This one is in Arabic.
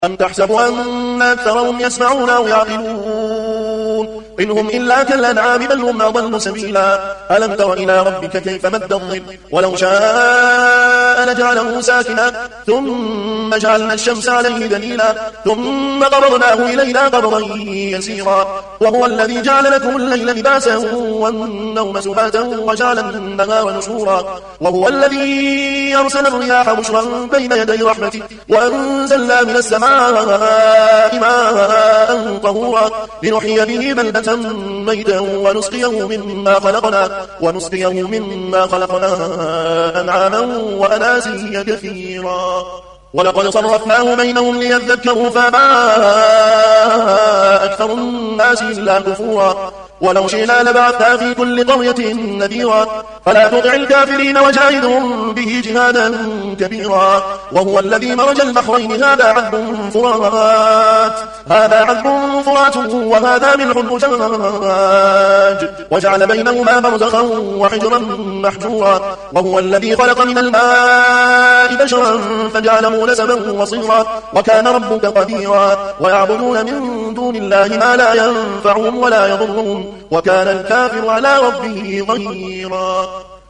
أم تحسب أن أكثرهم يسمعون أو يعقلون إن هم إلا كالأنعام بل هم أضل سبيلا ألم تر إلى ربك كيف مد الظل ولو شاء لجعله ساكنا ثم جعلنا الشمس عليه دليلا ثم قبضناه إلينا قبضا يسيرا وهو الذي جعل لكم الليل لباسا والنوم سباتا وجعل النهار نشورا وهو الذي أرسل الرياح بشرا بين يدي رحمته وأنزلنا من السماء ماء طهورا لنحيي به بلدة ميتا ونسقيه مما خلقنا أنعاما وأناسيا كثيرا ولقد صرفناه بينهم ليذكروا فما أكثر الناس إلا كفورا ولو شئنا لبعثنا في كل قرية نذيرا فلا تطع الكافرين وجاهدهم به جهادا كبيرا وهو الذي مرج البحرين هذا عذب فرات وهذا ملح أجاج وجعل بينهما برزخا وحجرا محجورا وهو الذي خلق من الماء بشرا فجعله نسبا وصيرا وكان ربك قديرا ويعبدون من دون الله ما لا ينفعهم ولا يضرهم وكان الكافر على ربه ظهيرا